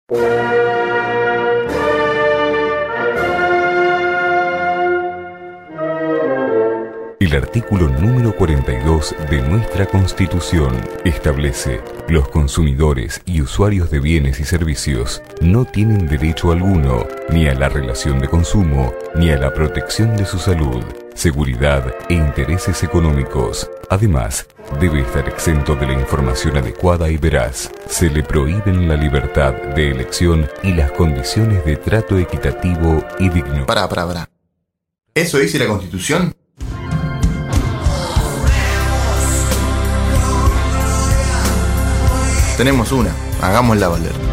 El artículo número 42 de nuestra Constitución establece: los consumidores y usuarios de bienes y servicios no tienen derecho alguno ni a la relación de consumo, ni a la protección de su salud, seguridad e intereses económicos. Además, debe estar exento de la información adecuada y veraz. Se le prohíben la libertad de elección y las condiciones de trato equitativo y digno. Pará. ¿Eso dice la Constitución? Tenemos una, hagámosla valer.